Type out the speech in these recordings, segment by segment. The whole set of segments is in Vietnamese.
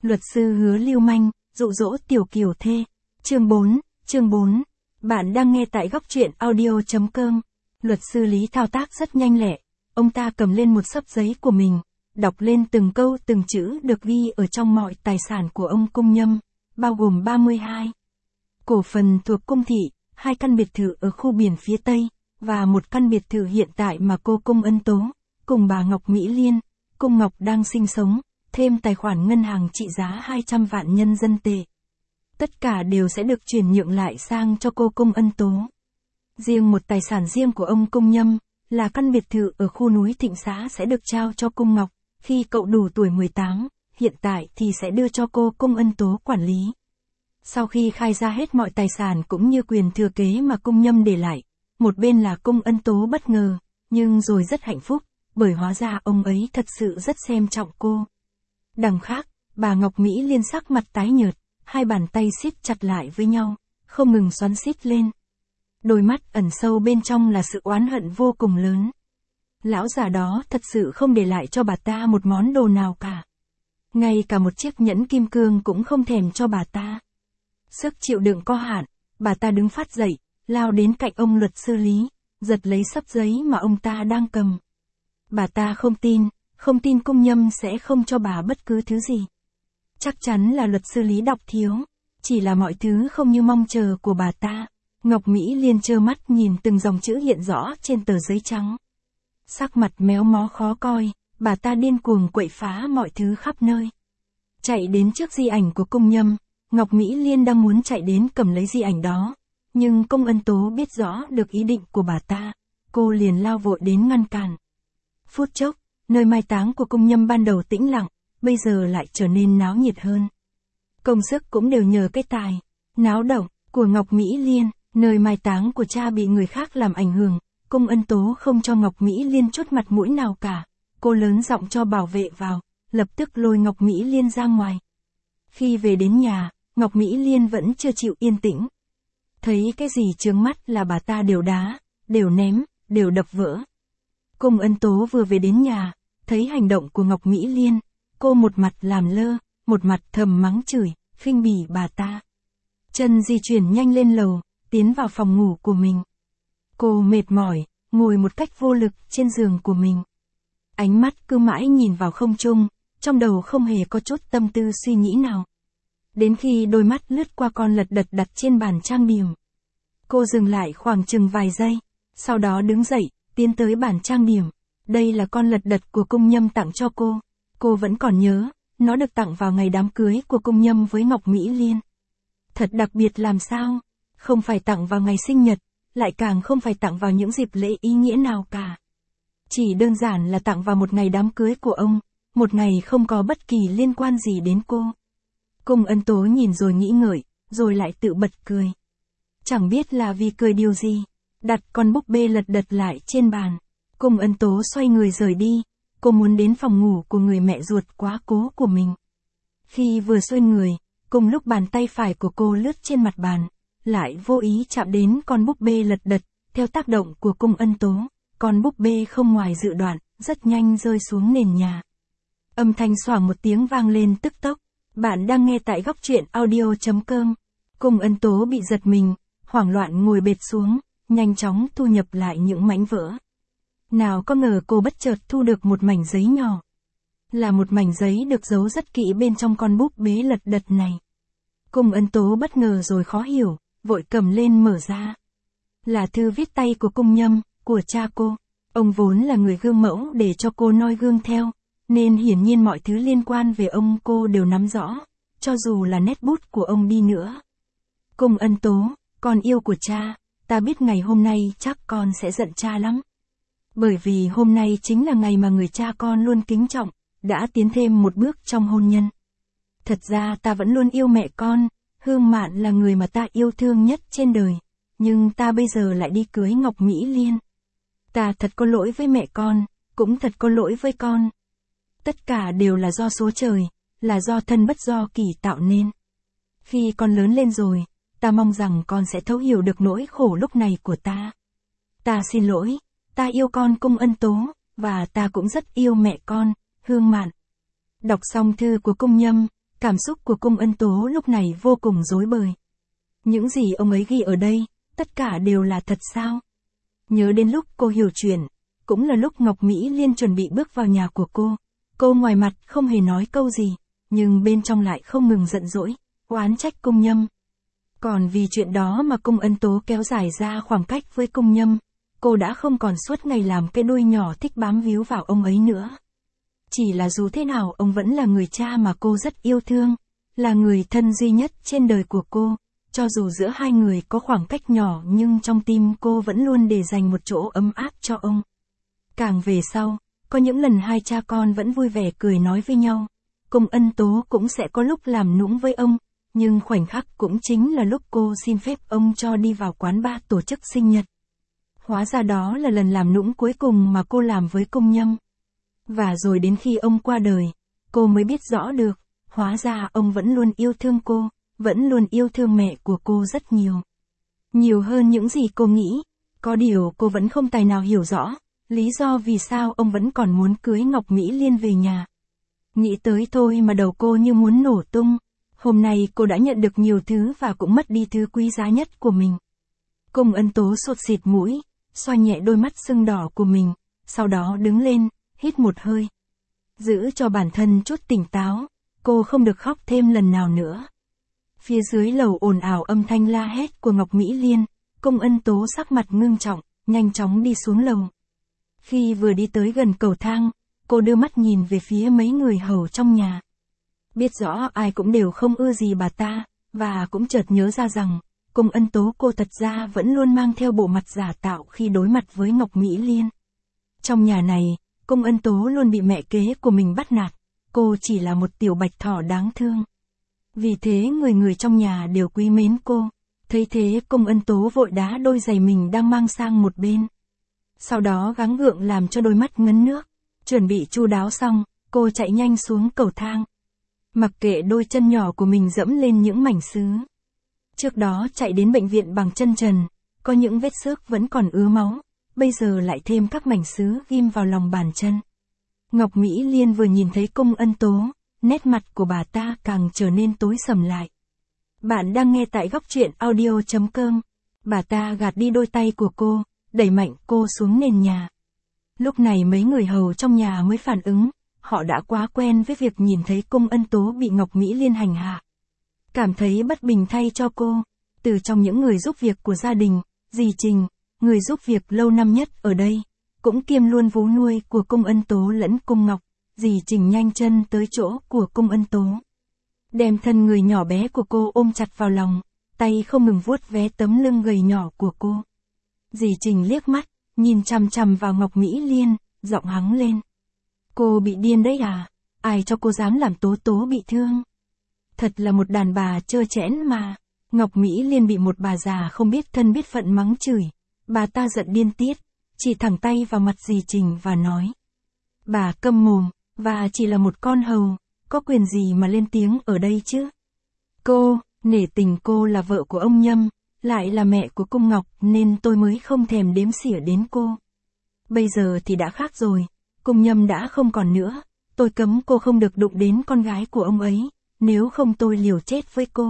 Luật sư Hứa lưu manh, dụ dỗ tiểu kiều thê. Chương 4. Bạn đang nghe tại góc truyện audio.com. Luật sư Lý thao tác rất nhanh lẹ. Ông ta cầm lên một xấp giấy của mình, đọc lên từng câu từng chữ được ghi ở trong mọi tài sản của ông Cung Nhâm, bao gồm 32 cổ phần thuộc Cung thị, 2 căn biệt thự ở khu biển phía Tây, và một căn biệt thự hiện tại mà cô Cung Ân Tố, cùng bà Ngọc Mỹ Liên, Cung Ngọc đang sinh sống, thêm tài khoản ngân hàng trị giá 200 vạn nhân dân tệ. Tất cả đều sẽ được chuyển nhượng lại sang cho cô Cung Ân Tố. Riêng một tài sản riêng của ông Cung Nhâm, là căn biệt thự ở khu núi Thịnh Xá sẽ được trao cho Cung Ngọc, khi cậu đủ tuổi 18, hiện tại thì sẽ đưa cho cô Cung Ân Tố quản lý. Sau khi khai ra hết mọi tài sản cũng như quyền thừa kế mà Cung Nhâm để lại, một bên là Cung Ân Tố bất ngờ, nhưng rồi rất hạnh phúc, bởi hóa ra ông ấy thật sự rất xem trọng cô. Đằng khác, bà Ngọc Mỹ Liên sắc mặt tái nhợt, hai bàn tay siết chặt lại với nhau, không ngừng xoắn xít lên. Đôi mắt ẩn sâu bên trong là sự oán hận vô cùng lớn. Lão già đó thật sự không để lại cho bà ta một món đồ nào cả. Ngay cả một chiếc nhẫn kim cương cũng không thèm cho bà ta. Sức chịu đựng có hạn, bà ta đứng phát dậy, lao đến cạnh ông luật sư Lý, giật lấy xấp giấy mà ông ta đang cầm. Bà ta không tin Cung Nhâm sẽ không cho bà bất cứ thứ gì. Chắc chắn là luật sư Lý đọc thiếu, chỉ là mọi thứ không như mong chờ của bà ta. Ngọc Mỹ Liên trơ mắt nhìn từng dòng chữ hiện rõ trên tờ giấy trắng. Sắc mặt méo mó khó coi, bà ta điên cuồng quậy phá mọi thứ khắp nơi. Chạy đến trước di ảnh của Cung Nhâm, Ngọc Mỹ Liên đang muốn chạy đến cầm lấy di ảnh đó. Nhưng Cung Ân Tố biết rõ được ý định của bà ta, cô liền lao vội đến ngăn cản. Phút chốc, nơi mai táng của Cung Nhâm ban đầu tĩnh lặng, bây giờ lại trở nên náo nhiệt hơn. Công sức cũng đều nhờ cái tài náo động của Ngọc Mỹ Liên. Nơi mai táng của cha bị người khác làm ảnh hưởng, Cung Ân Tố không cho Ngọc Mỹ Liên chút mặt mũi nào cả. Cô lớn giọng cho bảo vệ vào, lập tức lôi Ngọc Mỹ Liên ra ngoài. Khi về đến nhà, Ngọc Mỹ Liên vẫn chưa chịu yên tĩnh. Thấy cái gì chướng mắt là bà ta đều đá, đều ném, đều đập vỡ. Cung Ân Tố vừa về đến nhà, thấy hành động của Ngọc Mỹ Liên, cô một mặt làm lơ, một mặt thầm mắng chửi, khinh bỉ bà ta. Chân di chuyển nhanh lên lầu, tiến vào phòng ngủ của mình. Cô mệt mỏi, ngồi một cách vô lực trên giường của mình. Ánh mắt cứ mãi nhìn vào không trung, trong đầu không hề có chút tâm tư suy nghĩ nào. Đến khi đôi mắt lướt qua con lật đật đặt trên bàn trang điểm. Cô dừng lại khoảng chừng vài giây, sau đó đứng dậy, tiến tới bàn trang điểm. Đây là con lật đật của Cung Nhâm tặng cho cô. Cô vẫn còn nhớ, nó được tặng vào ngày đám cưới của Cung Nhâm với Ngọc Mỹ Liên. Thật đặc biệt làm sao? Không phải tặng vào ngày sinh nhật, lại càng không phải tặng vào những dịp lễ ý nghĩa nào cả. Chỉ đơn giản là tặng vào một ngày đám cưới của ông, một ngày không có bất kỳ liên quan gì đến cô. Cung Ân Tố nhìn rồi nghĩ ngợi, rồi lại tự bật cười. Chẳng biết là vì cười điều gì, đặt con búp bê lật đật lại trên bàn. Cung Ân Tố xoay người rời đi, cô muốn đến phòng ngủ của người mẹ ruột quá cố của mình. Khi vừa xoay người, cùng lúc bàn tay phải của cô lướt trên mặt bàn, lại vô ý chạm đến con búp bê lật đật, theo tác động của Cung Ân Tố, con búp bê không ngoài dự đoán, rất nhanh rơi xuống nền nhà. Âm thanh xoảng một tiếng vang lên tức tốc. Bạn đang nghe tại góc truyện audio.com. Cung Ân Tố bị giật mình, hoảng loạn ngồi bệt xuống, nhanh chóng thu nhập lại những mảnh vỡ. Nào có ngờ cô bất chợt thu được một mảnh giấy nhỏ. Là một mảnh giấy được giấu rất kỹ bên trong con búp bê lật đật này. Cung Ân Tố bất ngờ rồi khó hiểu, vội cầm lên mở ra. Là thư viết tay của Cung Nhâm, của cha cô. Ông vốn là người gương mẫu để cho cô noi gương theo, nên hiển nhiên mọi thứ liên quan về ông cô đều nắm rõ, cho dù là nét bút của ông đi nữa. Cung Ân Tố, con yêu của cha, ta biết ngày hôm nay chắc con sẽ giận cha lắm. Bởi vì hôm nay chính là ngày mà người cha con luôn kính trọng, đã tiến thêm một bước trong hôn nhân. Thật ra ta vẫn luôn yêu mẹ con, Hương Mạn là người mà ta yêu thương nhất trên đời, nhưng ta bây giờ lại đi cưới Ngọc Mỹ Liên. Ta thật có lỗi với mẹ con, cũng thật có lỗi với con. Tất cả đều là do số trời, là do thân bất do kỳ tạo nên. Khi con lớn lên rồi, ta mong rằng con sẽ thấu hiểu được nỗi khổ lúc này của ta. Ta xin lỗi, ta yêu con Cung Ân Tố, và ta cũng rất yêu mẹ con, Hương Mạn. Đọc xong thư của Cung Nhâm, Cảm xúc của Cung Ân Tố lúc này vô cùng rối bời. Những gì ông ấy ghi ở đây, tất cả đều là thật sao? Nhớ đến lúc cô hiểu chuyện, cũng là lúc Ngọc Mỹ Liên chuẩn bị bước vào nhà của cô. Cô ngoài mặt không hề nói câu gì, nhưng bên trong lại không ngừng giận dỗi, oán trách Cung Nhâm. Còn vì chuyện đó mà Cung Ân Tố kéo dài ra khoảng cách với Cung Nhâm, cô đã không còn suốt ngày làm cái đuôi nhỏ thích bám víu vào ông ấy nữa. Chỉ là dù thế nào ông vẫn là người cha mà cô rất yêu thương, là người thân duy nhất trên đời của cô, cho dù giữa hai người có khoảng cách nhỏ nhưng trong tim cô vẫn luôn để dành một chỗ ấm áp cho ông. Càng về sau, có những lần hai cha con vẫn vui vẻ cười nói với nhau, Cung Ân Tố cũng sẽ có lúc làm nũng với ông, nhưng khoảnh khắc cũng chính là lúc cô xin phép ông cho đi vào quán bar tổ chức sinh nhật. Hóa ra đó là lần làm nũng cuối cùng mà cô làm với Cung Nhâm. Và rồi đến khi ông qua đời, cô mới biết rõ được, hóa ra ông vẫn luôn yêu thương cô, vẫn luôn yêu thương mẹ của cô rất nhiều. Nhiều hơn những gì cô nghĩ, có điều cô vẫn không tài nào hiểu rõ, lý do vì sao ông vẫn còn muốn cưới Ngọc Mỹ Liên về nhà. Nghĩ tới thôi mà đầu cô như muốn nổ tung, hôm nay cô đã nhận được nhiều thứ và cũng mất đi thứ quý giá nhất của mình. Cung Ân Tố sụt sịt mũi, xoa nhẹ đôi mắt sưng đỏ của mình, sau đó đứng lên, hít một hơi. Giữ cho bản thân chút tỉnh táo, cô không được khóc thêm lần nào nữa. Phía dưới lầu ồn ào âm thanh la hét của Ngọc Mỹ Liên, Cung Ân Tố sắc mặt ngưng trọng, nhanh chóng đi xuống lầu. Khi vừa đi tới gần cầu thang, cô đưa mắt nhìn về phía mấy người hầu trong nhà. Biết rõ ai cũng đều không ưa gì bà ta, và cũng chợt nhớ ra rằng, Cung Ân Tố cô thật ra vẫn luôn mang theo bộ mặt giả tạo khi đối mặt với Ngọc Mỹ Liên. Trong nhà này, Cung Ân Tố luôn bị mẹ kế của mình bắt nạt, cô chỉ là một tiểu bạch thỏ đáng thương. Vì thế người người trong nhà đều quý mến cô, thấy thế Cung Ân Tố vội đá đôi giày mình đang mang sang một bên. Sau đó gắng gượng làm cho đôi mắt ngấn nước, chuẩn bị chu đáo xong, cô chạy nhanh xuống cầu thang. Mặc kệ đôi chân nhỏ của mình dẫm lên những mảnh sứ. Trước đó chạy đến bệnh viện bằng chân trần, có những vết xước vẫn còn ứa máu, bây giờ lại thêm các mảnh sứ ghim vào lòng bàn chân. Ngọc Mỹ Liên vừa nhìn thấy Cung Ân Tố, nét mặt của bà ta càng trở nên tối sầm lại. Bạn đang nghe tại góc truyện audio.com. Bà ta gạt đi đôi tay của cô, đẩy mạnh cô xuống nền nhà. Lúc này mấy người hầu trong nhà mới phản ứng, họ đã quá quen với việc nhìn thấy Cung Ân Tố bị Ngọc Mỹ Liên hành hạ. Cảm thấy bất bình thay cho cô, từ trong những người giúp việc của gia đình, dì Trình, người giúp việc lâu năm nhất ở đây, cũng kiêm luôn vú nuôi của Cung Ân Tố lẫn Cung Ngọc, dì Trình nhanh chân tới chỗ của Cung Ân Tố. Đem thân người nhỏ bé của cô ôm chặt vào lòng, tay không ngừng vuốt ve tấm lưng gầy nhỏ của cô. Dì Trình liếc mắt, nhìn chằm chằm vào Ngọc Mỹ Liên, giọng hắng lên. Cô bị điên đấy à? Ai cho cô dám làm Tố Tố bị thương? Thật là một đàn bà trơ trẽn mà. Ngọc Mỹ Liên bị một bà già không biết thân biết phận mắng chửi. Bà ta giận điên tiết, chỉ thẳng tay vào mặt dì Trình và nói. Bà câm mồm, và chỉ là một con hầu, có quyền gì mà lên tiếng ở đây chứ? Cô, nể tình cô là vợ của ông Nhâm, lại là mẹ của Cung Ngọc nên tôi mới không thèm đếm xỉa đến cô. Bây giờ thì đã khác rồi, Cung Nhâm đã không còn nữa, tôi cấm cô không được đụng đến con gái của ông ấy, nếu không tôi liều chết với cô.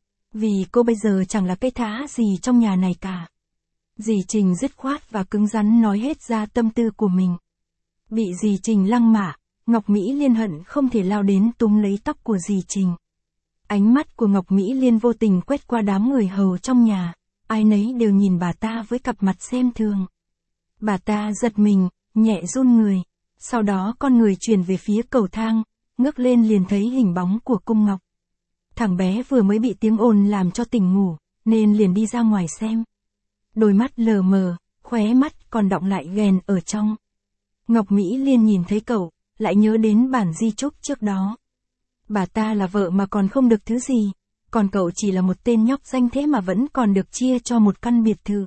Vì cô bây giờ chẳng là cái thá gì trong nhà này cả. Dì Trình dứt khoát và cứng rắn nói hết ra tâm tư của mình. Bị dì Trình lăng mạ, Ngọc Mỹ Liên hận không thể lao đến túm lấy tóc của dì Trình. Ánh mắt của Ngọc Mỹ Liên vô tình quét qua đám người hầu trong nhà, ai nấy đều nhìn bà ta với cặp mặt xem thường. Bà ta giật mình, nhẹ run người, sau đó con người chuyển về phía cầu thang, ngước lên liền thấy hình bóng của Cung Ngọc. Thằng bé vừa mới bị tiếng ồn làm cho tỉnh ngủ, nên liền đi ra ngoài xem. Đôi mắt lờ mờ, khóe mắt còn đọng lại ghen ở trong. Ngọc Mỹ Liên nhìn thấy cậu, lại nhớ đến bản di chúc trước đó. Bà ta là vợ mà còn không được thứ gì, còn cậu chỉ là một tên nhóc danh thế mà vẫn còn được chia cho một căn biệt thự.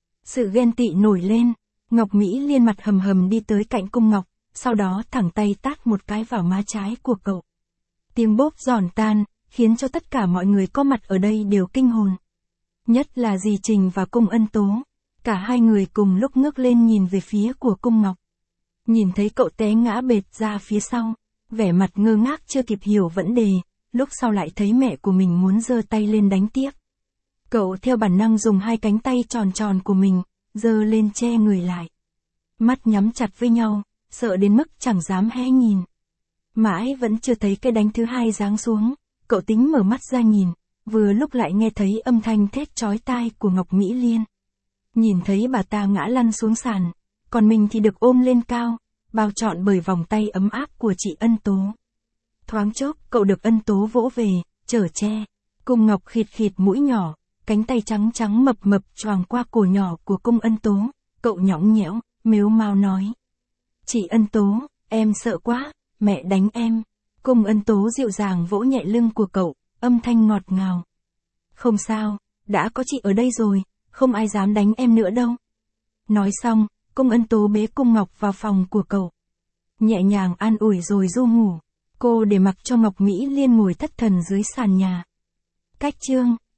Sự ghen tị nổi lên, Ngọc Mỹ Liên mặt hầm hầm đi tới cạnh Cung Ngọc, sau đó thẳng tay tát một cái vào má trái của cậu. Tiếng bốp giòn tan, khiến cho tất cả mọi người có mặt ở đây đều kinh hồn. Nhất là dì Trình và Cung Ân Tố, cả hai người cùng lúc ngước lên nhìn về phía của Cung Ngọc. Nhìn thấy cậu té ngã bệt ra phía sau, vẻ mặt ngơ ngác chưa kịp hiểu vấn đề, lúc sau lại thấy mẹ của mình muốn giơ tay lên đánh tiếp. Cậu theo bản năng dùng hai cánh tay tròn tròn của mình, giơ lên che người lại. Mắt nhắm chặt với nhau, sợ đến mức chẳng dám hé nhìn. Mãi vẫn chưa thấy cái đánh thứ hai giáng xuống, cậu tính mở mắt ra nhìn, vừa lúc lại nghe thấy âm thanh thét chói tai của Ngọc Mỹ Liên. Nhìn thấy bà ta ngã lăn xuống sàn, còn mình thì được ôm lên cao, bao trọn bởi vòng tay ấm áp của chị Ân Tố. Thoáng chốc, cậu được Ân Tố vỗ về, chở che, cung ngọc khịt khịt mũi nhỏ, cánh tay trắng trắng mập mập choàng qua cổ nhỏ của cung Ân Tố, cậu nhõng nhẽo, mếu mao nói. Chị Ân Tố, em sợ quá, mẹ đánh em. Cung Ân Tố dịu dàng vỗ nhẹ lưng của cậu, âm thanh ngọt ngào. Không sao, đã có chị ở đây rồi, không ai dám đánh em nữa đâu. Nói xong, cung Ân Tố bế cung Ngọc vào phòng của cậu. Nhẹ nhàng an ủi rồi ru ngủ. Cô để mặc cho Ngọc Mỹ Liên ngồi thất thần dưới sàn nhà. Cách chương